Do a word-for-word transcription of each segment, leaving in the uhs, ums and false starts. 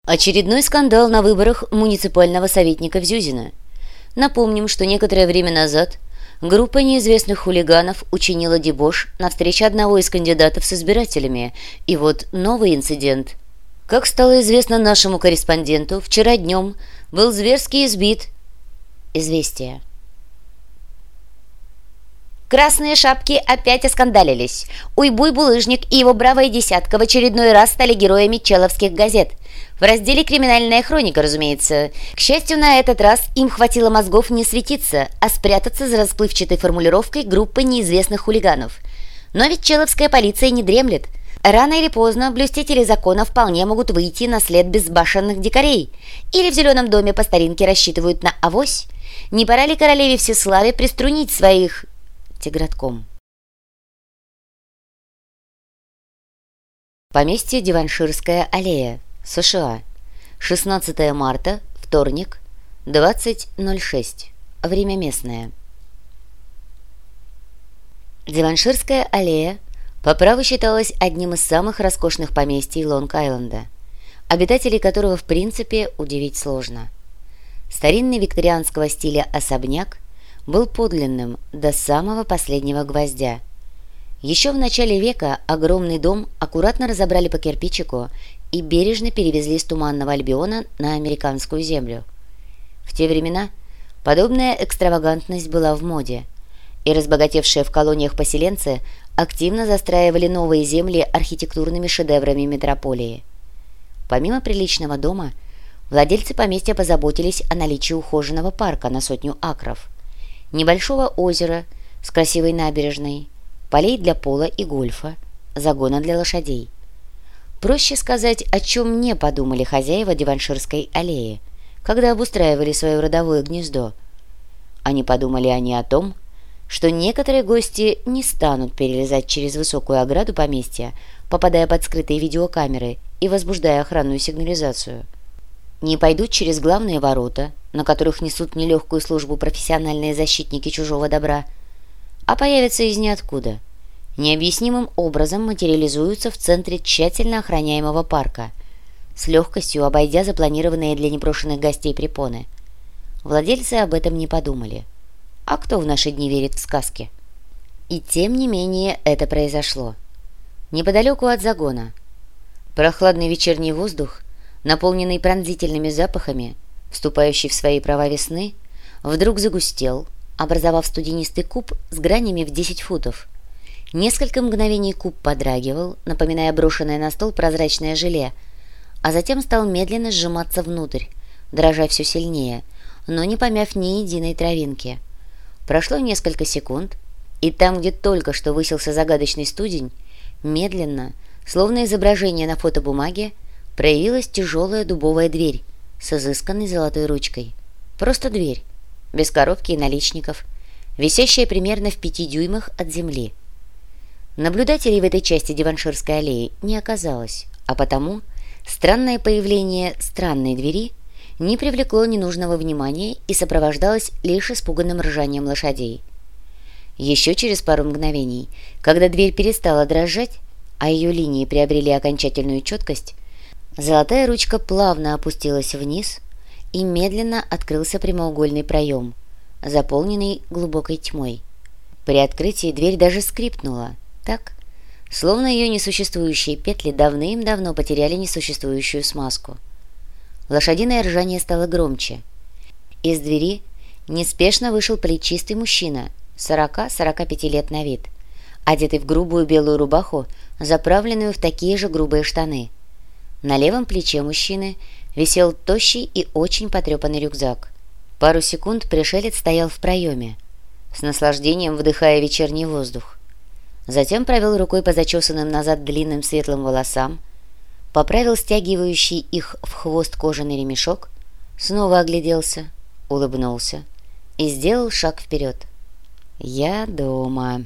Очередной скандал на выборах муниципального советника в Зюзино. Напомним, что некоторое время назад группа неизвестных хулиганов учинила дебош на встрече одного из кандидатов с избирателями. И вот новый инцидент. Как стало известно нашему корреспонденту, вчера днем был зверски избит. Известие. Красные шапки опять оскандалились. Уйбуй-булыжник и его бравая десятка в очередной раз стали героями человских газет. В разделе «Криминальная хроника», разумеется. К счастью, на этот раз им хватило мозгов не светиться, а спрятаться за расплывчатой формулировкой группы неизвестных хулиганов. Но ведь человская полиция не дремлет. Рано или поздно блюстители закона вполне могут выйти на след безбашенных дикарей. Или в «Зеленом доме» по старинке рассчитывают на авось. Не пора ли королеве Всеславе приструнить своих... тигратком? Поместье Деванширская аллея, США. шестнадцатое марта, вторник, двадцать ноль шесть. Время местное. Деванширская аллея по праву считалась одним из самых роскошных поместий Лонг-Айленда, обитателей которого в принципе удивить сложно. Старинный викторианского стиля особняк был подлинным до самого последнего гвоздя. Еще в начале века огромный дом аккуратно разобрали по кирпичику и бережно перевезли с Туманного Альбиона на американскую землю. В те времена подобная экстравагантность была в моде, и разбогатевшие в колониях поселенцы активно застраивали новые земли архитектурными шедеврами метрополии. Помимо приличного дома, владельцы поместья позаботились о наличии ухоженного парка на сотню акров, небольшого озера с красивой набережной, полей для пола и гольфа, загона для лошадей. Проще сказать, о чем не подумали хозяева Деванширской аллеи, когда обустраивали свое родовое гнездо. Они подумали они о том, что некоторые гости не станут перелезать через высокую ограду поместья, попадая под скрытые видеокамеры и возбуждая охранную сигнализацию. Не пойдут через главные ворота, на которых несут нелегкую службу профессиональные защитники чужого добра, а появятся из ниоткуда. Необъяснимым образом материализуются в центре тщательно охраняемого парка, с легкостью обойдя запланированные для непрошенных гостей препоны. Владельцы об этом не подумали. А кто в наши дни верит в сказки? И тем не менее это произошло. Неподалеку от загона. Прохладный вечерний воздух, наполненный пронзительными запахами, вступающий в свои права весны, вдруг загустел, образовав студенистый куб с гранями в десять футов. Несколько мгновений куб подрагивал, напоминая брошенное на стол прозрачное желе, а затем стал медленно сжиматься внутрь, дрожа все сильнее, но не помяв ни единой травинки. Прошло несколько секунд, и там, где только что высился загадочный студень, медленно, словно изображение на фотобумаге, проявилась тяжелая дубовая дверь с изысканной золотой ручкой. Просто дверь, без коробки и наличников, висящая примерно в пяти дюймах от земли. Наблюдателей в этой части Деванширской аллеи не оказалось, а потому странное появление странной двери не привлекло ненужного внимания и сопровождалось лишь испуганным ржанием лошадей. Еще через пару мгновений, когда дверь перестала дрожать, а ее линии приобрели окончательную четкость, золотая ручка плавно опустилась вниз, и медленно открылся прямоугольный проем, заполненный глубокой тьмой. При открытии дверь даже скрипнула, так, словно ее несуществующие петли давным-давно потеряли несуществующую смазку. Лошадиное ржание стало громче. Из двери неспешно вышел плечистый мужчина, сорока-сорока пяти лет на вид, одетый в грубую белую рубаху, заправленную в такие же грубые штаны. На левом плече мужчины висел тощий и очень потрепанный рюкзак. Пару секунд пришелец стоял в проеме, с наслаждением вдыхая вечерний воздух. Затем провел рукой по зачесанным назад длинным светлым волосам, поправил стягивающий их в хвост кожаный ремешок, снова огляделся, улыбнулся и сделал шаг вперед. «Я дома».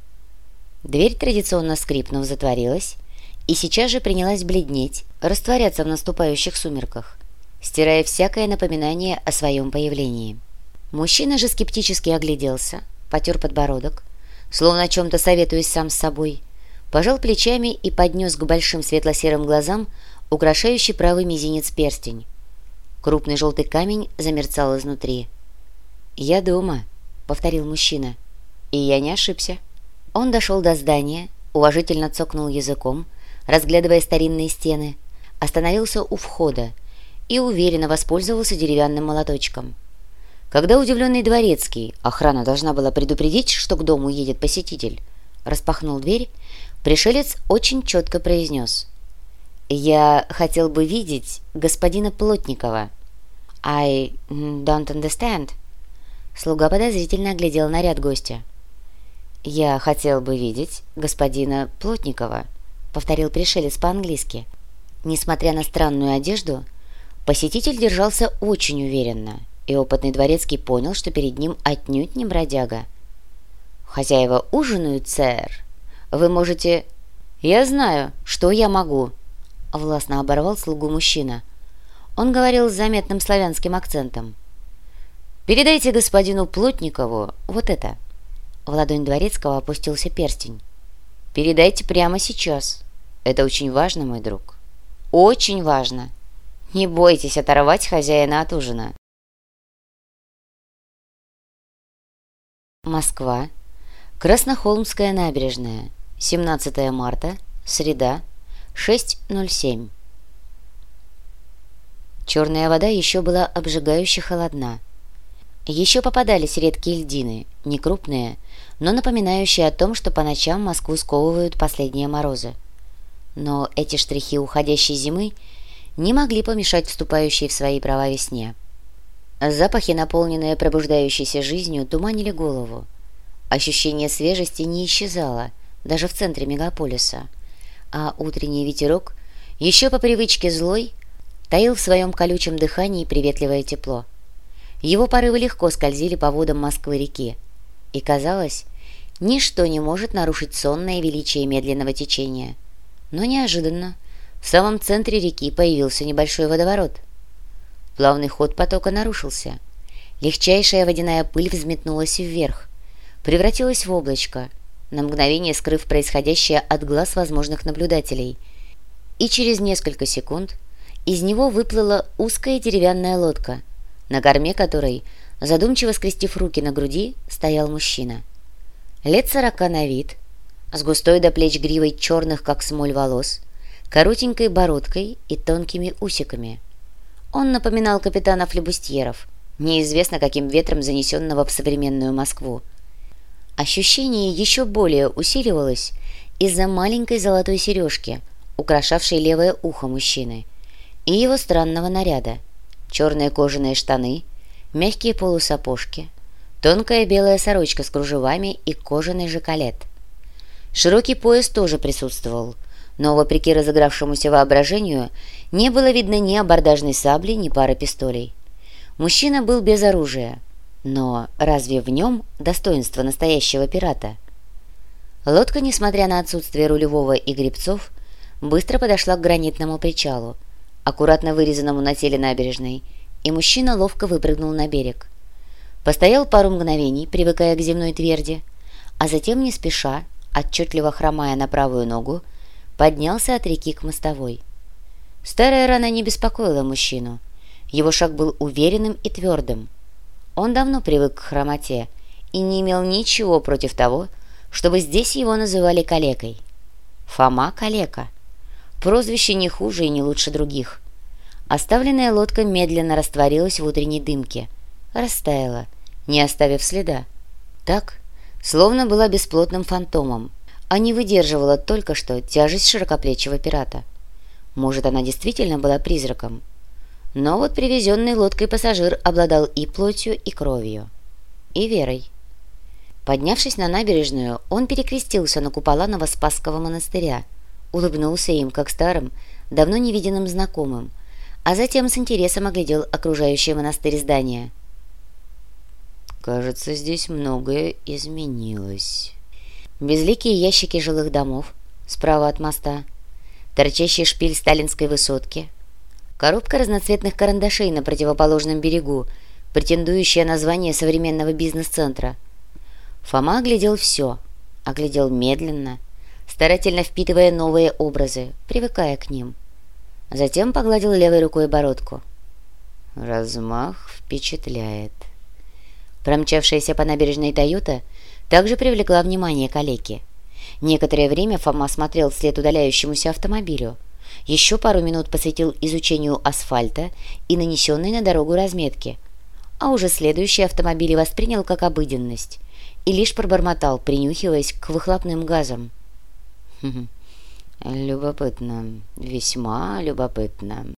Дверь, традиционно скрипнув, затворилась, и сейчас же принялась бледнеть, растворяться в наступающих сумерках, стирая всякое напоминание о своем появлении. Мужчина же скептически огляделся, потер подбородок, словно о чем-то советуясь сам с собой, пожал плечами и поднес к большим светло-серым глазам украшающий правый мизинец перстень. Крупный желтый камень замерцал изнутри. «Я дома», — повторил мужчина. И я не ошибся. Он дошел до здания, уважительно цокнул языком, разглядывая старинные стены, остановился у входа и уверенно воспользовался деревянным молоточком. Когда удивленный дворецкий, охрана должна была предупредить, что к дому едет посетитель, распахнул дверь, пришелец очень четко произнес: «Я хотел бы видеть господина Плотникова». «I don't understand». Слуга подозрительно оглядел наряд гостя. «Я хотел бы видеть господина Плотникова», — повторил пришелец по-английски. Несмотря на странную одежду, посетитель держался очень уверенно, и опытный дворецкий понял, что перед ним отнюдь не бродяга. «Хозяева ужинают, сэр. Вы можете...» «Я знаю, что я могу», — властно оборвал слугу мужчина. Он говорил с заметным славянским акцентом. «Передайте господину Плотникову вот это». В ладонь дворецкого опустился перстень. «Передайте прямо сейчас. Это очень важно, мой друг. Очень важно. Не бойтесь оторвать хозяина от ужина». Москва. Краснохолмская набережная. семнадцатое марта. Среда. шесть ноль семь. Черная вода еще была обжигающе холодна. Еще попадались редкие льдины, не крупные, но напоминающие о том, что по ночам Москву сковывают последние морозы. Но эти штрихи уходящей зимы не могли помешать вступающей в свои права весне. Запахи, наполненные пробуждающейся жизнью, туманили голову. Ощущение свежести не исчезало, даже в центре мегаполиса, а утренний ветерок, еще по привычке злой, таил в своем колючем дыхании приветливое тепло. Его порывы легко скользили по водам Москвы-реки, и, казалось, ничто не может нарушить сонное величие медленного течения. Но неожиданно в самом центре реки появился небольшой водоворот. Плавный ход потока нарушился. Легчайшая водяная пыль взметнулась вверх, превратилась в облачко, на мгновение скрыв происходящее от глаз возможных наблюдателей, и через несколько секунд из него выплыла узкая деревянная лодка, на корме которой, задумчиво скрестив руки на груди, стоял мужчина. Лет сорока на вид, с густой до плеч гривой черных, как смоль, волос, коротенькой бородкой и тонкими усиками. Он напоминал капитана флебустьеров, неизвестно каким ветром занесенного в современную Москву. Ощущение еще более усиливалось из-за маленькой золотой сережки, украшавшей левое ухо мужчины, и его странного наряда: черные кожаные штаны, мягкие полусапожки, тонкая белая сорочка с кружевами и кожаный жакалет. Широкий пояс тоже присутствовал, но, вопреки разыгравшемуся воображению, не было видно ни абордажной сабли, ни пары пистолей. Мужчина был без оружия, но разве в нем достоинство настоящего пирата? Лодка, несмотря на отсутствие рулевого и гребцов, быстро подошла к гранитному причалу, аккуратно вырезанному на теле набережной, и мужчина ловко выпрыгнул на берег. Постоял пару мгновений, привыкая к земной тверди, а затем, не спеша, отчетливо хромая на правую ногу, поднялся от реки к мостовой. Старая рана не беспокоила мужчину. Его шаг был уверенным и твердым. Он давно привык к хромоте и не имел ничего против того, чтобы здесь его называли калекой. Фома Калека. Прозвище не хуже и не лучше других. Оставленная лодка медленно растворилась в утренней дымке, растаяла, не оставив следа. Так, словно была бесплотным фантомом, а не выдерживала только что тяжесть широкоплечего пирата. Может, она действительно была призраком. Но вот привезенный лодкой пассажир обладал и плотью, и кровью, и верой. Поднявшись на набережную, он перекрестился на купола Новоспасского монастыря, улыбнулся им, как старым, давно невиденным знакомым, а затем с интересом оглядел окружающее монастырь здание. «Кажется, здесь многое изменилось». Безликие ящики жилых домов справа от моста, торчащий шпиль сталинской высотки, коробка разноцветных карандашей на противоположном берегу, претендующая на звание современного бизнес-центра. Фома оглядел все, оглядел медленно, старательно впитывая новые образы, привыкая к ним. Затем погладил левой рукой бородку. Размах впечатляет. Промчавшаяся по набережной «Тойота» также привлекла внимание калеки. Некоторое время Фома смотрел вслед удаляющемуся автомобилю. Еще пару минут посвятил изучению асфальта и нанесенной на дорогу разметки, а уже следующие автомобили воспринял как обыденность и лишь пробормотал, принюхиваясь к выхлопным газам. «Любопытно, весьма любопытно».